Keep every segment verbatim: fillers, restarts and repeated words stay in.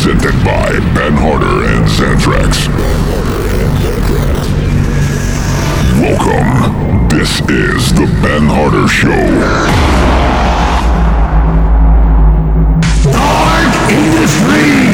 Presented by Ben Harder and Xanthrax. Welcome. This is the Ben Harder Show. Dark Industry.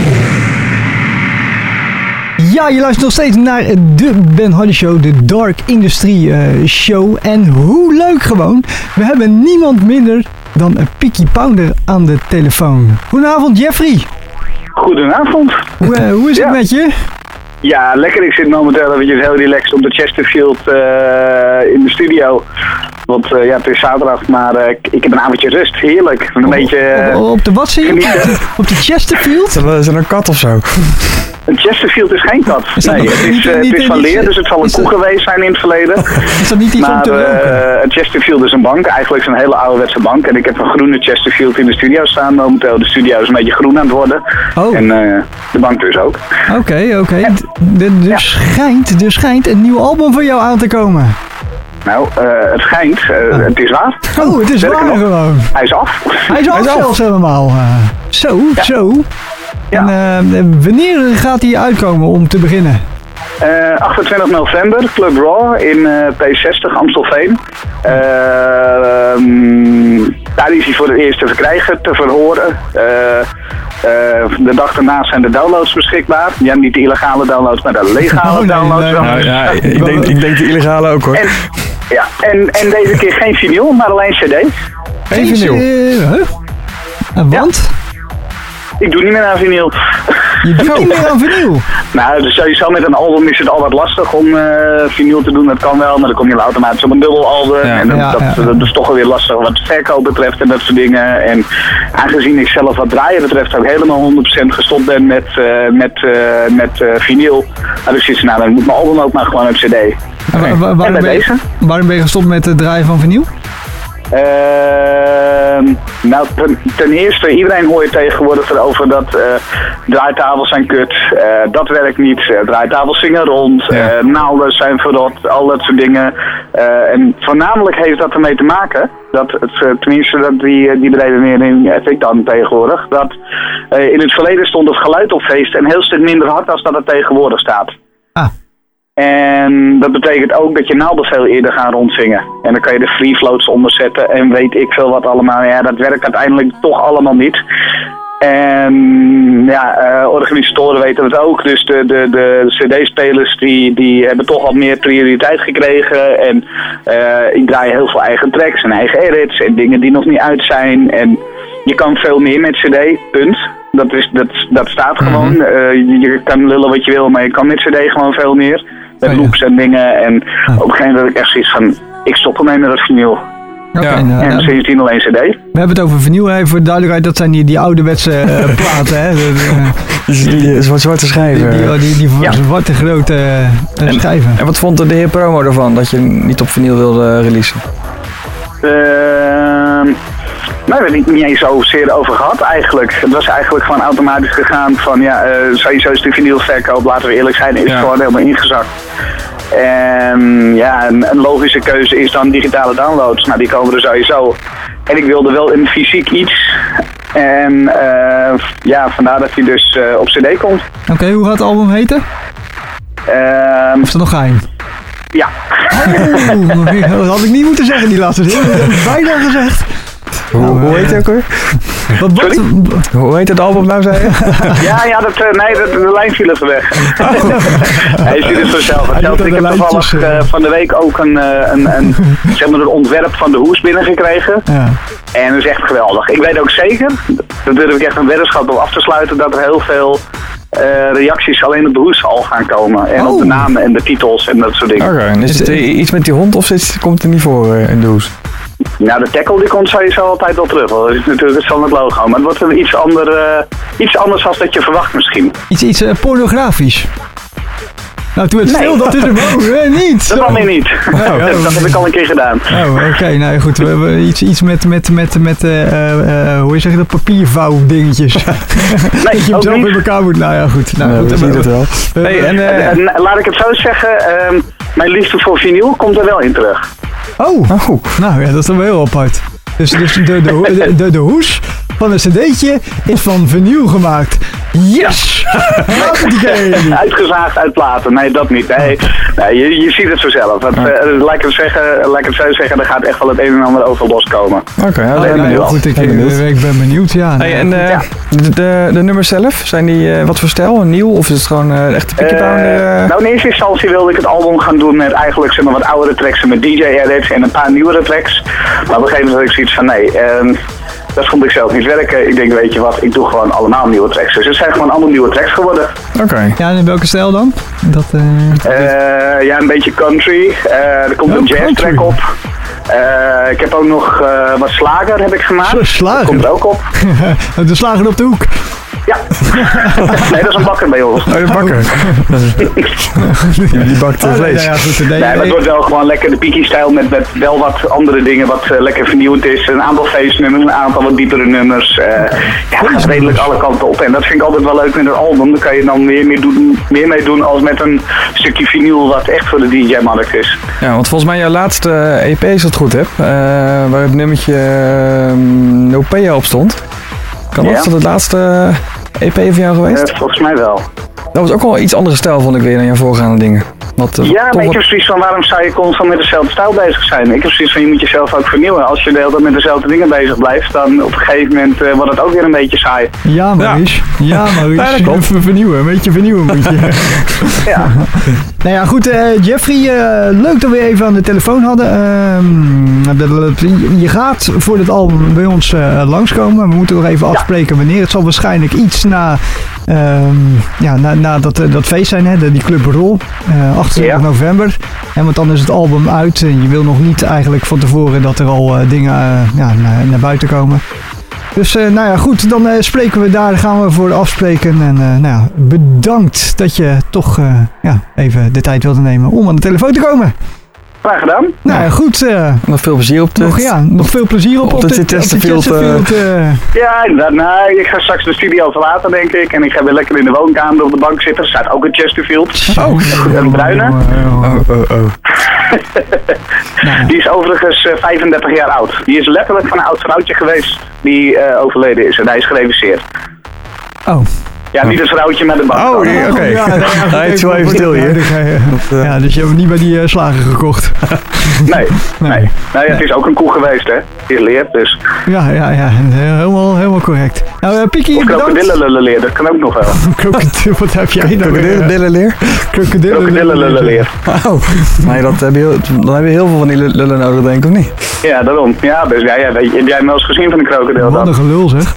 Ja, je luistert nog steeds naar de Ben Harder Show, de Dark Industry uh, Show. En hoe leuk gewoon. We hebben niemand minder dan een Peaky Pounder aan de telefoon. Goedenavond, Jeffrey. Goedenavond. Hoe, uh, hoe is ja. het met je? Ja, lekker. Ik zit momenteel eventjes heel relaxed op de Chesterfield uh, in de studio. Want uh, ja, het is zaterdag, maar uh, ik, ik heb een avondje rust. Heerlijk. Een op, beetje... Uh, op, op de wat zie je? Op de Chesterfield? Is er een kat of zo? Een Chesterfield is geen kat. Is nee, niet, het is, uh, het is van leer, dus het zal een koe geweest zijn in het verleden. Is dat niet iets maar, om te roken? Uh, een Chesterfield is een bank. Eigenlijk is een hele ouderwetse bank. En ik heb een groene Chesterfield in de studio staan momenteel. De studio is een beetje groen aan het worden. Oh. En uh, de bank dus ook. Oké, okay, oké. Okay. Er ja. schijnt, er schijnt een nieuw album van jou aan te komen. Nou, uh, het schijnt. Uh, oh. Het is waar. Oh, het is Sterker waar nog, gewoon. Hij is af. Hij is af, Hij is zelfs af. helemaal. Uh, zo, ja. zo. Ja. En uh, wanneer gaat hij uitkomen om te beginnen? Uh, achtentwintig november, Club Raw in uh, P zestig Amstelveen. Uh, um, daar is hij voor het eerst te verkrijgen, te verhoren. Uh, uh, de dag daarna zijn de downloads beschikbaar. Ja, niet de illegale downloads, maar de legale oh, nee, downloads. Nee, nou, ja, ik, denk, ik denk de illegale ook hoor. En, ja, en, en deze keer geen vinyl, maar alleen cd. Geen vinyl? Uh, huh? Want? Ja. Ik doe niet meer aan vinyl. Je doet niet meer aan vinyl? Nou, dus sowieso met een album is het al wat lastig om uh, vinyl te doen. Dat kan wel, maar dan kom je automatisch op een dubbelalbum. Ja, en ja, dat, ja, ja. dat is toch wel weer lastig wat verkoop betreft en dat soort dingen. En aangezien ik zelf wat draaien betreft ook helemaal honderd procent gestopt ben met, uh, met, uh, met uh, vinyl. Had ik zoiets van, nou dan moet mijn album ook maar gewoon op cd. Okay. En, wa- waarom, en ben je, deze? waarom ben je gestopt met het draaien van vinyl? Uh, nou, ten, ten eerste, iedereen hoort tegenwoordig erover dat uh, draaitafels zijn kut, uh, dat werkt niet, uh, draaitafels zingen rond, ja. uh, naalden zijn verrot, al dat soort dingen. Uh, en voornamelijk heeft dat ermee te maken, dat het, uh, tenminste dat die, die beredenering heb ik dan tegenwoordig, dat uh, in het verleden stond het geluid op feest een heel stuk minder hard als dat het tegenwoordig staat. Ah. En dat betekent ook dat je naalden veel eerder gaan rondzingen. En dan kan je de free floats onderzetten en weet ik veel wat allemaal. Ja, dat werkt uiteindelijk toch allemaal niet. En ja, uh, organisatoren weten het ook. Dus de, de, de cd-spelers die, die hebben toch wat meer prioriteit gekregen. En uh, ik draai heel veel eigen tracks en eigen edits en dingen die nog niet uit zijn. En je kan veel meer met cd, punt. Dat, is, dat, dat staat gewoon. Mm-hmm. Uh, je, je kan lullen wat je wil, maar je kan met cd gewoon veel meer. Met loops en dingen. En oh. op een gegeven moment had ik echt zoiets van, ik stop ermee met dat vinyl. Okay, ja. nou, en nou, sindsdien alleen cd. We hebben het over vinyl, even voor de duidelijkheid. Dat zijn die, die ouderwetse uh, platen, hè. De, de, die, die, die zwarte schijven. Die, die, die, die ja. zwarte grote uh, en, schijven. En wat vond de heer Promo ervan, dat je niet op vinyl wilde releasen? Uh, Nou, daar heb ik niet eens zozeer over gehad eigenlijk. Het was eigenlijk gewoon automatisch gegaan van ja, uh, sowieso is de vinylverkoop, laten we eerlijk zijn, is ja. gewoon helemaal ingezakt. En ja, een, een logische keuze is dan digitale downloads. Nou, die komen er sowieso. En ik wilde wel een fysiek iets. En uh, ja, vandaar dat hij dus uh, op cd komt. Oké, okay, hoe gaat het album heten? Uh, of is dat nog geheim? Ja. Oh, dat had ik niet moeten zeggen, die laatste zin. Dat heb ik bijna gezegd. Hoe, nou, hoe heet het ook weer? Wat, wat, hoe heet het album nou, zei je? Ja, ja, dat, uh, nee, dat, de lijn viel even weg. Hij ziet het vanzelf. Ik heb toevallig uh, van de week ook een, uh, een, een, zeg maar een ontwerp van de hoes binnengekregen. Ja. En dat is echt geweldig. Ik weet ook zeker, daar durf ik echt een weddenschap op af te sluiten, dat er heel veel uh, reacties alleen op de hoes al gaan komen. En oh. op de namen en de titels en dat soort dingen. Oké, okay. Is het uh, iets met die hond of is, komt het er niet voor uh, in de hoes? Nou, de tackle die komt sowieso altijd wel terug. Dat is natuurlijk het standaard logo. Maar het wordt een iets, ander, uh, iets anders dan dat je verwacht misschien. Iets, iets uh, pornografisch. Nou, toen het nee. stil, dat is er boven, hè? Niet. Dat kan meer niet. Oh, oh. Dat heb ik al een keer gedaan. Oh, oké. Okay. Nou goed, we hebben iets, iets met, met, met, met uh, uh, hoe zeg je dat, papiervouw dingetjes. Nee, dat je hem zelf in elkaar moet. Nou ja, goed. Nou, nou goed, we zien het wel. Hey, en, uh, en, en, laat ik het zo zeggen, uh, mijn liefde voor vinyl komt er wel in terug. Oh, oh. Nou ja, dat is dan wel heel apart. Dus, dus de, de, de, de, de hoes van een cd'tje is van vinyl gemaakt. Yes! Nee, uitgezaagd uit platen. Nee, dat niet. Nee, nee je, je ziet het vanzelf. Het, uh, laat ik het zeggen, laat ik het zo zeggen, er gaat echt wel het een en ander over loskomen. Oké, okay, ja, oh, ben nou, benieuwd. Goed, ik, ben benieuwd. ik ben benieuwd, ja. Hey, en uh, ja. De, de, de nummers zelf, zijn die uh, wat voor stijl? Nieuw of is het gewoon uh, echt een Picky Pounder? Uh... Nou, in eerste instantie wilde ik het album gaan doen met eigenlijk zeg maar, wat oudere tracks en met D J-edits en een paar nieuwere tracks. Maar op een gegeven moment had ik zoiets van nee, uh, dat vond ik zelf niet werken. Ik denk, weet je wat, ik doe gewoon allemaal nieuwe tracks. Dus het zijn gewoon allemaal nieuwe tracks geworden. Oké. Okay. Ja, en in welke stijl dan? Dat, uh... Uh, ja, een beetje country. Uh, er komt oh, een jazz track op. Uh, ik heb ook nog uh, wat slager heb ik gemaakt. Zo, slager? Dat komt er ook op. De slager op de hoek. Ja. Nee, dat is een bakker bij ons. Oh, de bakker. Die bakt uh, vlees. Oh, nee, ja, goed, nee, nee, maar het wordt wel gewoon lekker de Piki-stijl met, met wel wat andere dingen wat uh, lekker vernieuwend is. Een aantal feestnummers, een aantal wat diepere nummers. Uh, ja, dat gaat redelijk alle kanten op. En dat vind ik altijd wel leuk met een album. Daar kan je dan weer meer, doen, meer mee doen als met een stukje vinyl wat echt voor de D J-markt is. Ja, want volgens mij jouw laatste E P, als ik het goed heb, uh, waar het nummertje uh, Nopea op stond. Kan dat? Ja. Is dat het laatste E P van jou geweest? Uh, volgens mij wel. Dat was ook wel iets andere stijl, vond ik weer, dan jouw voorgaande dingen. Wat, uh, ja, maar ik wat... heb zoiets van, waarom zou je constant met dezelfde stijl bezig zijn? Ik heb zoiets van, je moet jezelf ook vernieuwen. Als je de hele tijd met dezelfde dingen bezig blijft, dan op een gegeven moment uh, wordt het ook weer een beetje saai. Ja, Maurice. Ja, ja Maurice. Ja, even vernieuwen. Een beetje vernieuwen moet je. Ja. Nou ja, goed. Uh, Jeffrey, uh, leuk dat we even aan de telefoon hadden. Uh, je gaat voor dit album bij ons uh, langskomen. We moeten nog even afspreken wanneer. Het zal waarschijnlijk iets na... Um, ja, na, na dat, dat feest zijn, hè, die Club Roll, uh, achtentwintig november. En want dan is het album uit en je wil nog niet eigenlijk van tevoren dat er al uh, dingen uh, ja, naar, naar buiten komen. Dus uh, nou ja, goed, dan uh, spreken we daar, gaan we voor afspreken. En uh, nou ja, bedankt dat je toch uh, ja, even de tijd wilde nemen om aan de telefoon te komen. Graag gedaan. Nou ja, goed. Uh, nog veel plezier op de... Nog, ja, nog veel plezier op, op, op de Chesterfield. Uh... Ja, inderdaad. Nou, ik ga straks de studio verlaten, denk ik. En ik ga weer lekker in de woonkamer op de bank zitten. Er staat ook een Chesterfield. Oh, een bruine. Oh, oh, oh. Die is overigens uh, vijfendertig jaar oud. Die is letterlijk van een oud vrouwtje geweest die uh, overleden is. En hij is gereviseerd. Oh. Ja, niet een vrouwtje met een bank. Oh, oké. Okay. Ja, hij is wel even stil hier. Ja, dus je hebt niet bij die uh, slager gekocht. Nee, nee. nee. Nou ja, het is ook een koe geweest, hè. Die leert, dus. Ja, ja, ja. Helemaal, helemaal correct. Nou, uh, Piki, of krokodillenleer, dat kan ook nog wel. Krokodil, wat heb jij nou? Krokodillenleer? Krokodillenleer. Oh, nee, dat heb je, dan heb je heel veel van die lullen nodig, denk ik, of niet? Ja, daarom. Ja, dus ja, ja, weet je, heb jij hem wel eens gezien van een krokodil? Wat een gelul, zeg.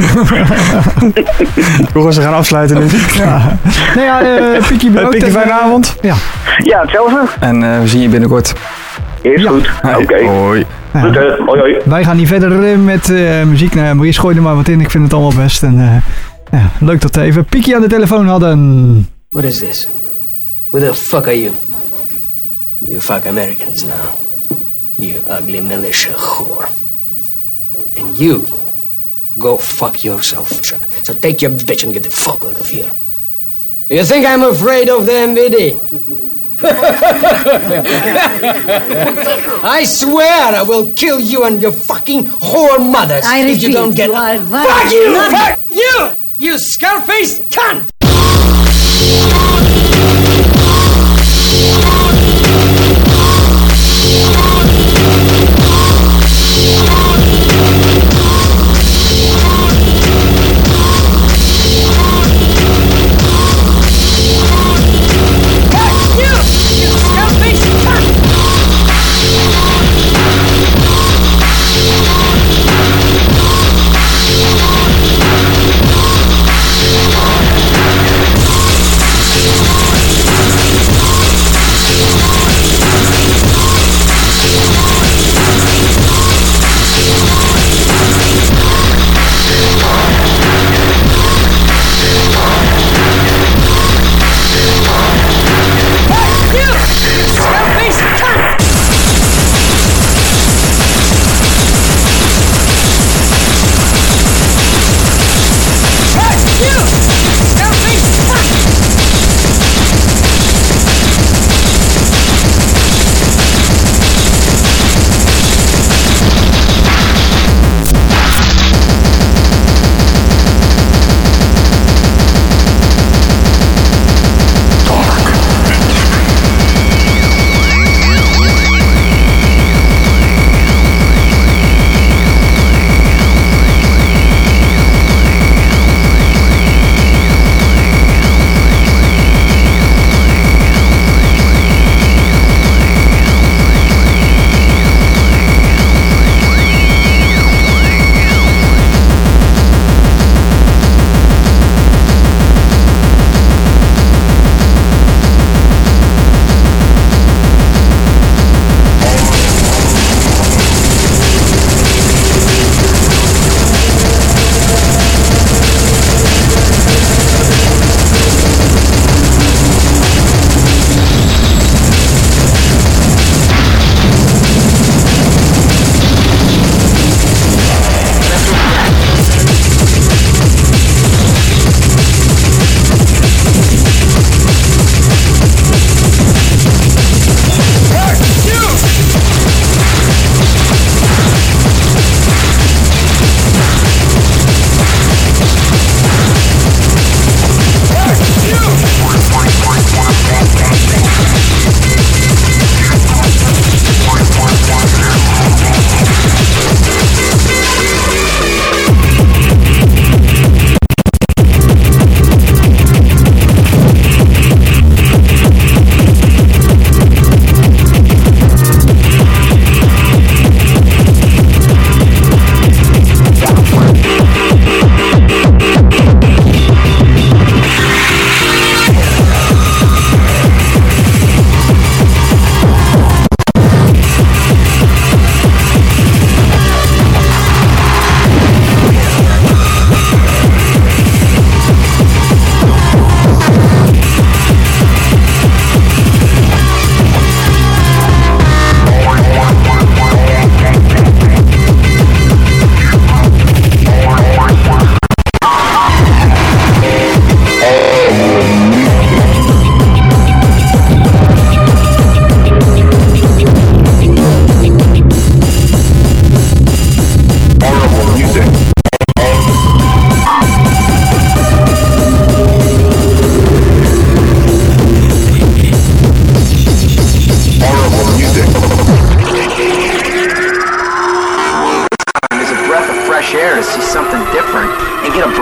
Hoe ze gaan afsluiten nu. Ja. Nou ja, uh, Piki, bedankt. Piki, fijne avond. Ja. Ja, hetzelfde. En uh, we zien je binnenkort. Is ja. goed. Oké. Okay. Hoi. Ja. Goed, uh, hoi, hoi. Wij gaan niet verder met uh, muziek. Nou, Maurice, gooi er maar wat in. Ik vind het allemaal best. En, uh, ja, leuk dat we even Piki aan de telefoon hadden. What is this? Who the fuck are you? You fuck Americans now. You ugly militia whore. And you... Go fuck yourself, sir. So take your bitch and get the fuck out of here. You think I'm afraid of the M V D? I swear I will kill you and your fucking whore mothers I if you don't get... Fuck you! Fuck you! You skull-faced cunt!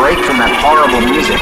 break from that horrible music.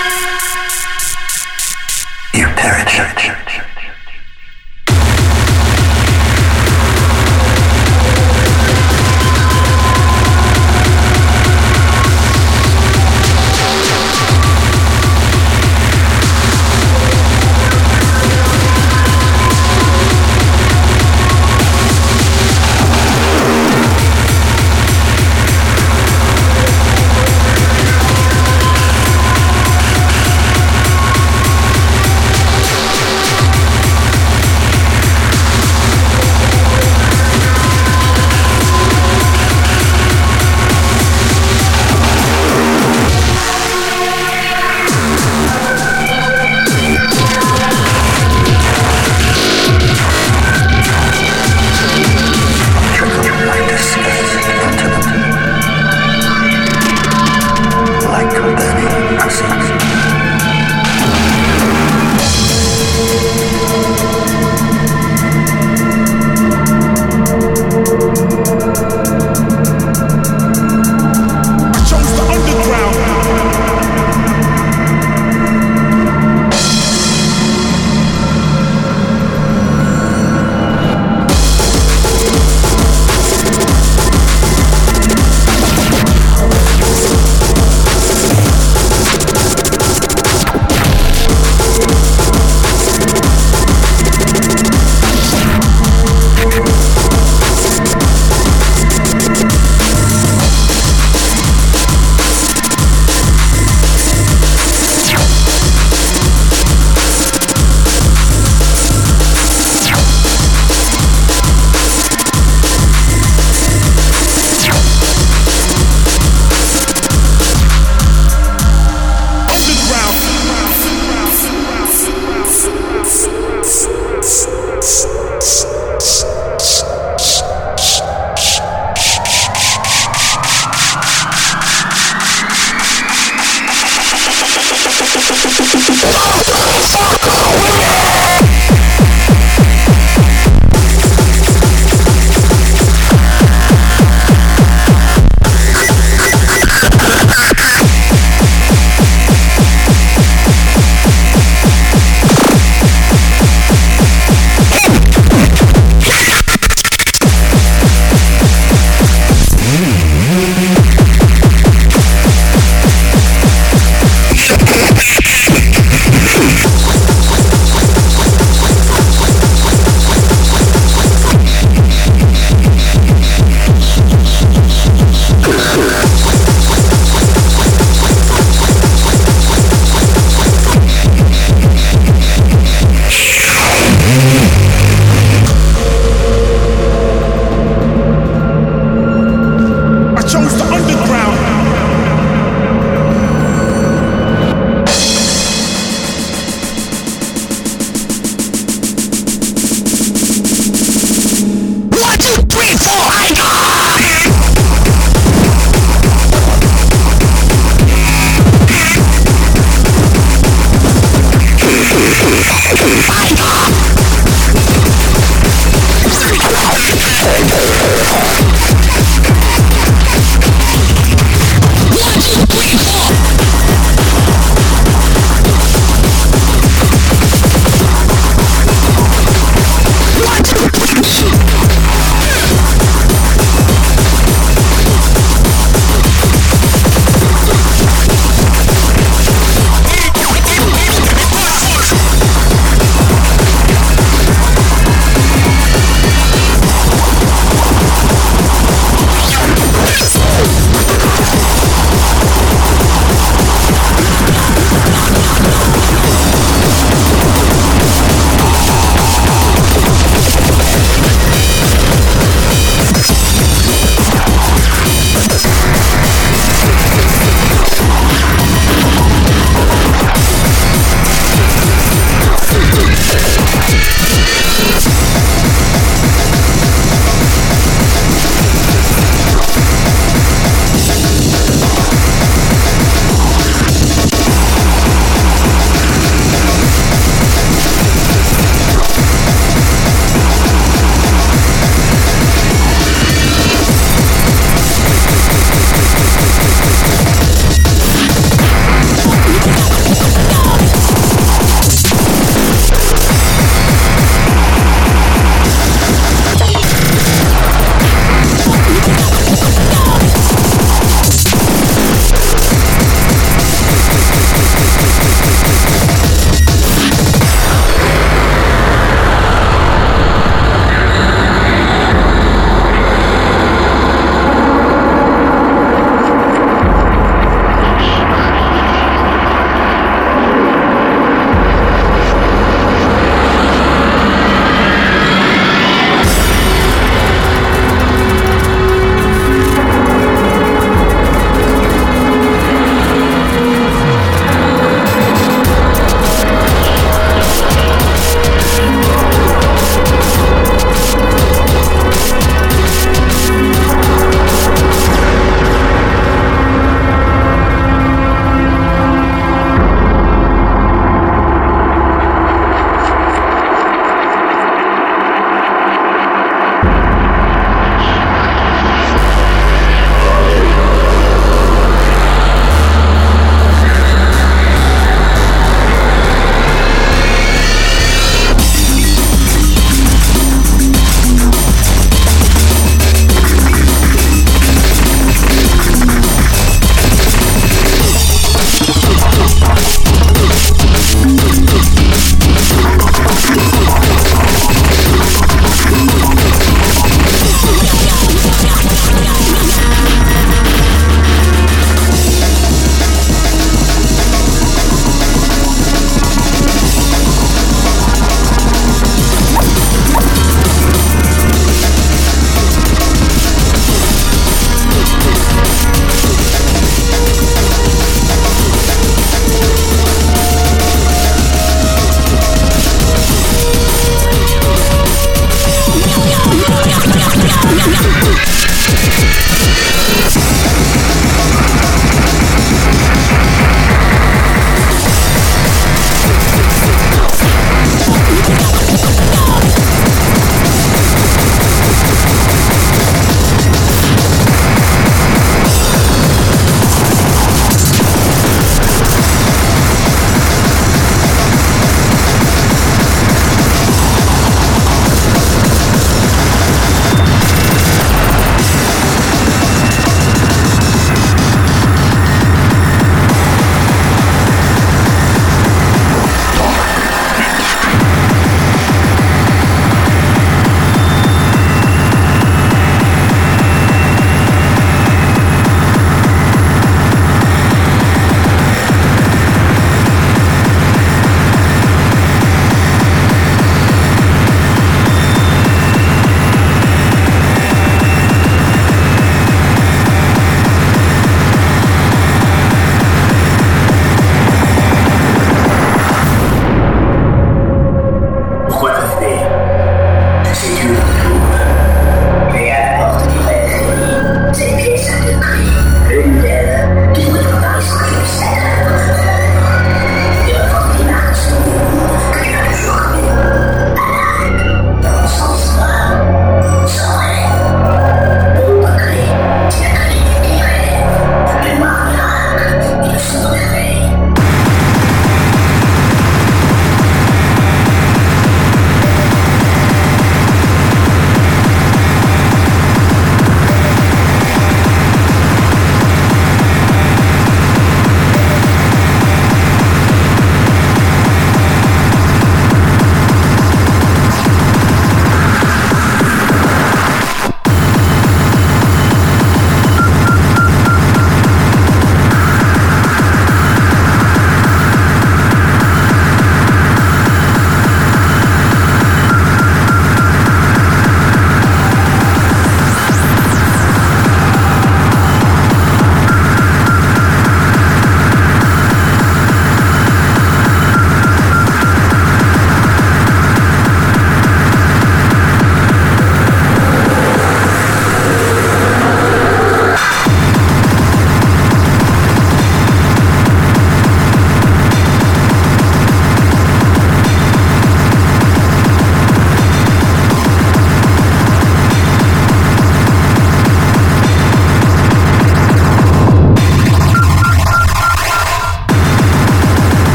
You perish.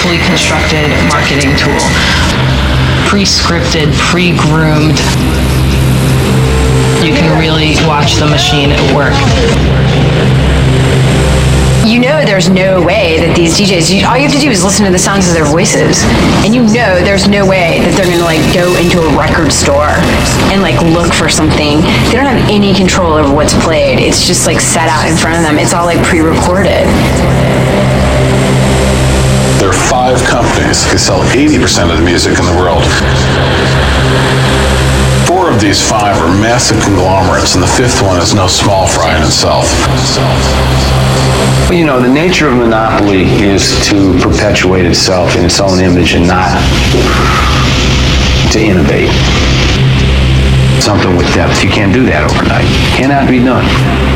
carefully constructed marketing tool. Pre-scripted, pre-groomed. You can really watch the machine at work. You know there's no way that these D Js, you, all you have to do is listen to the sounds of their voices, and you know there's no way that they're gonna like go into a record store and like look for something. They don't have any control over what's played. It's just like set out in front of them. It's all like pre-recorded. There are five companies that sell eighty percent of the music in the world. Four of these five are massive conglomerates, and the fifth one is no small fry in itself. You know, the nature of monopoly is to perpetuate itself in its own image and not to innovate. Something with depth, you can't do that overnight. Cannot be done.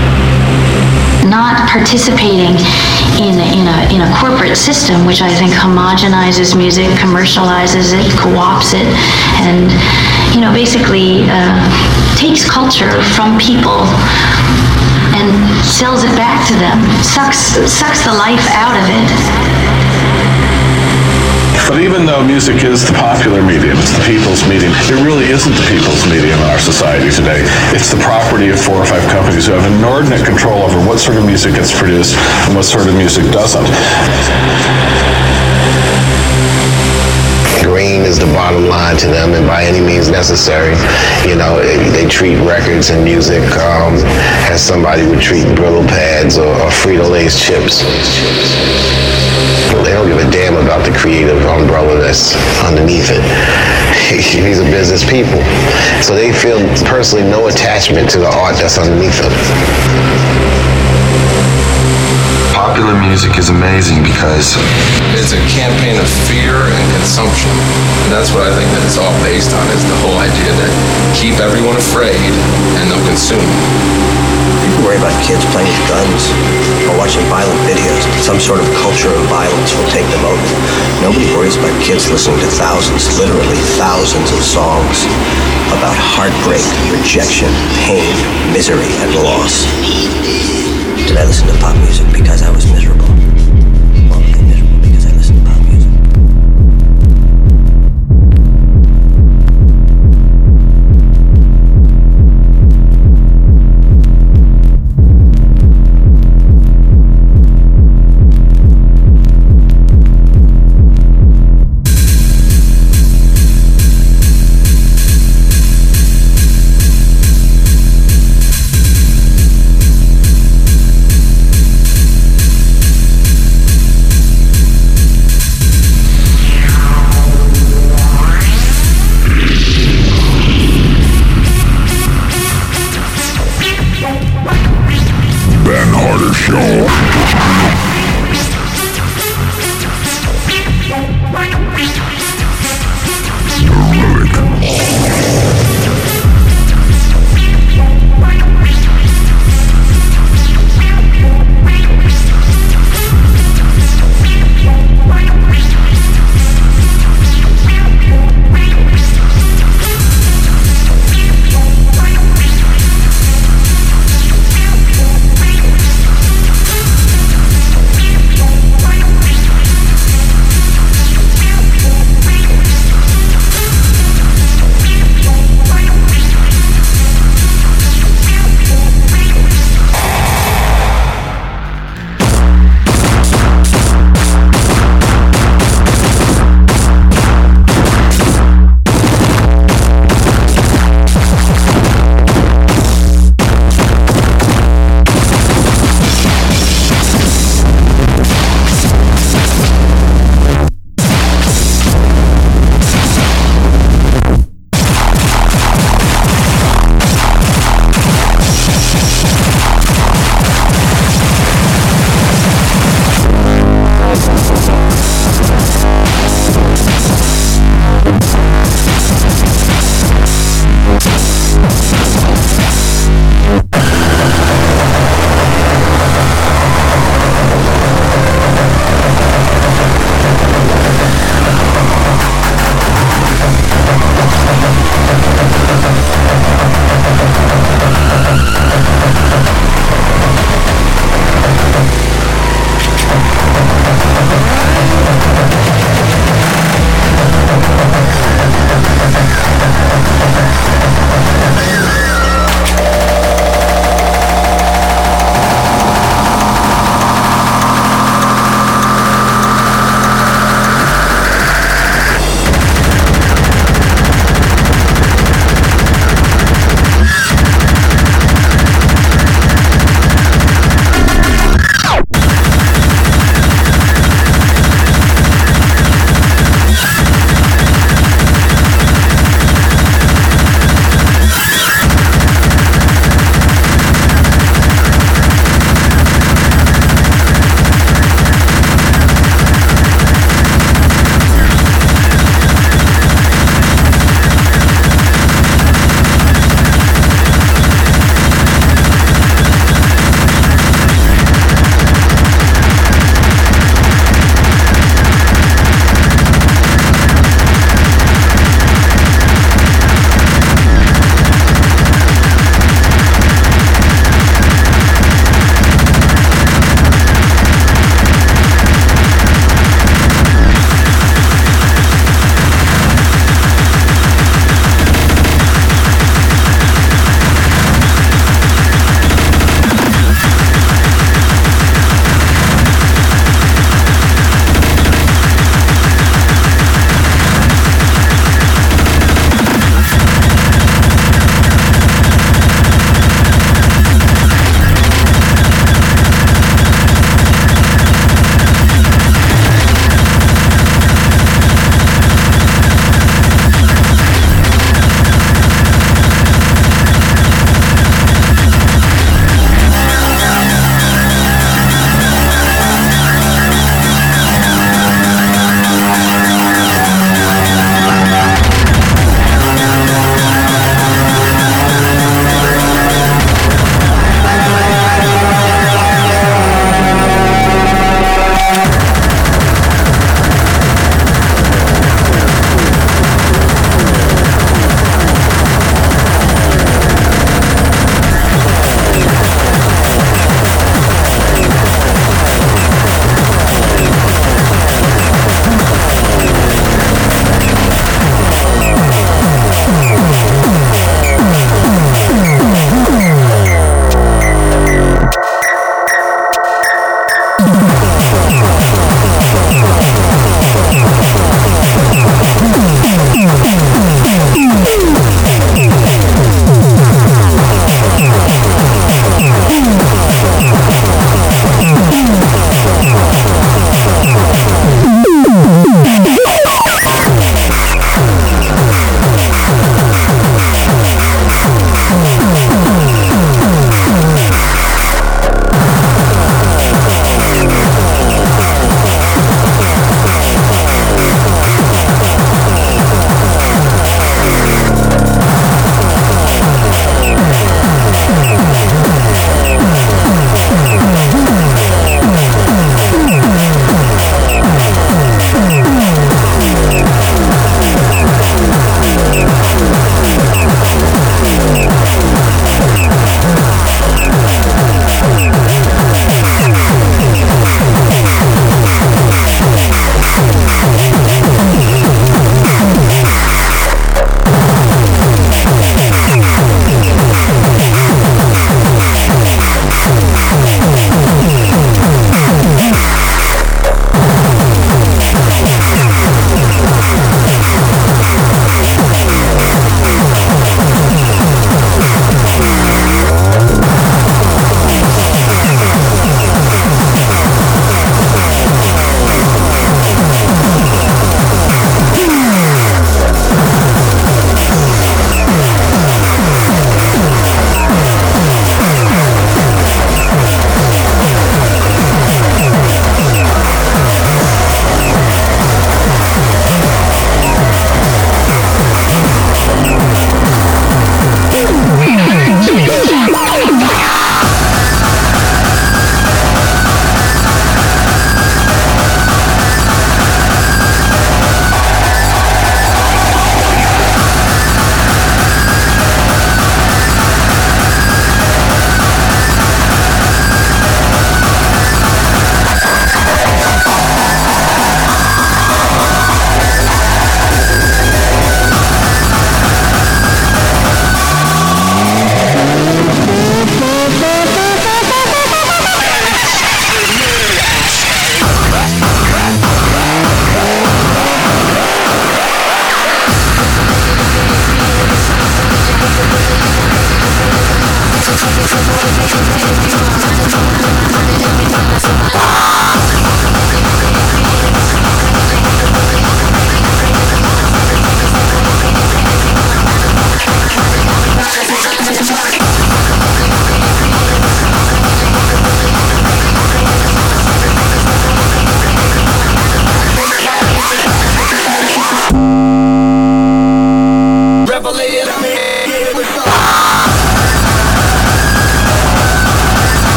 Not participating in a, in a in a corporate system, which I think homogenizes music, commercializes it, co-opts it, and you know basically uh, takes culture from people and sells it back to them, sucks sucks the life out of it. But even though music is the popular medium, it's the people's medium, it really isn't the people's medium in our society today. It's the property of four or five companies who have inordinate control over what sort of music gets produced and what sort of music doesn't. Green is the bottom line to them, and by any means necessary. You know, they treat records and music um, as somebody would treat Brillo pads or, or Frito-Lay's chips. They don't give a damn about the creative umbrella that's underneath it. These are business people. So they feel personally no attachment to the art that's underneath them. Popular music is amazing because it's a campaign of fear and consumption. And that's what I think that it's all based on, is the whole idea that keep everyone afraid and they'll consume. People worry about kids playing with guns or watching violent videos. Some sort of culture of violence will take them over. Nobody worries about kids listening to thousands, literally thousands of songs about heartbreak, rejection, pain, misery, and loss. Did I listen to pop music because I was miserable? Well, I'm miserable because I listened to pop music.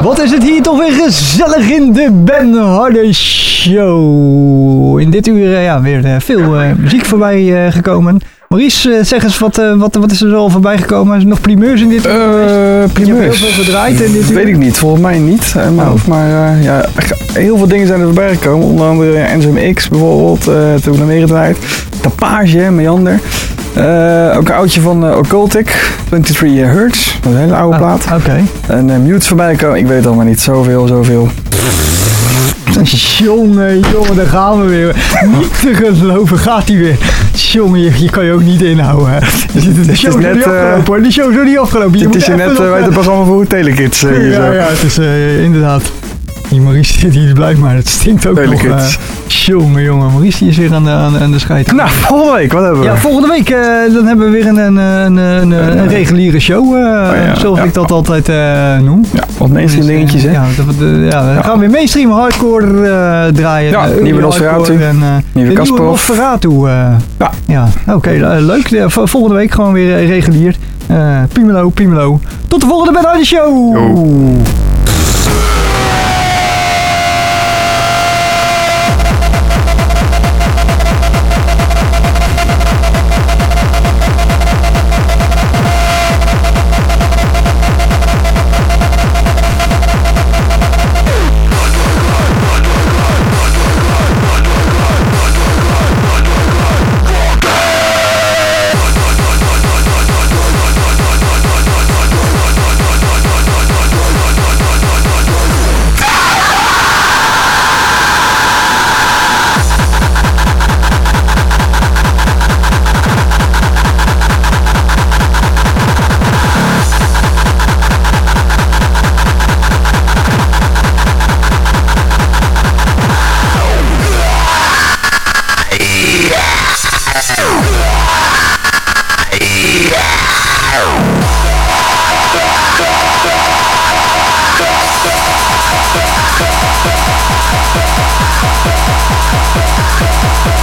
Wat is het hier toch weer gezellig in de Ben Harder Show. In dit uur uh, ja, weer uh, veel uh, muziek voorbij uh, gekomen. Maurice, uh, zeg eens, wat, uh, wat, wat is er zo al voorbij gekomen? Is er nog primeurs in dit uur? Uh, primeurs? Je hebt heel veel gedraaid in dit uur? Weet ik niet, volgens mij niet. Uh, maar oh. maar uh, ja, heel veel dingen zijn er voorbij gekomen. Onder andere N Z M X bijvoorbeeld, uh, toen we meegedraaid. Tapage, Meander. Uh, ook een oudje van uh, Occultic, twenty-three hertz. Dat is een hele oude ah, plaat. Oké. Okay. En uh, Mutes voorbij komen, ik weet het allemaal niet. Zoveel, zoveel. Jongen, jongen, daar gaan we weer. Niet te geloven, gaat hij weer. Jongen, je, je kan je ook niet inhouden. Hè. De show is, is net niet afgelopen hoor, de show is nog niet afgelopen. Het is je net uh, uit het programma voor Telekids. Uh, ja, ja, het is uh, inderdaad. Die Maurice zit hier blij, maar het stinkt ook Telekids. nog. Uh, jongen, jongen, Maurice is weer aan de, aan, aan de scheid. Nou, volgende week, wat hebben we? Ja, volgende week uh, dan hebben we weer een, een, een, een, een, een reguliere show, uh, oh, ja, zoals ja, ik dat ja. altijd uh, noem. Ja, wat mainstream dus, dingetjes, hè? Ja, dat, uh, ja, we ja. gaan weer mainstream hardcore uh, draaien. Ja, uh, nieuwe Nosferatu. En, uh, nieuwe Kasparov. Nosferatu. Uh, ja. ja Oké, okay, uh, leuk. Uh, volgende week gewoon weer uh, regulier. Uh, Pimelo, Pimelo. Tot de volgende Ben Harder Show! Oh. Yeah.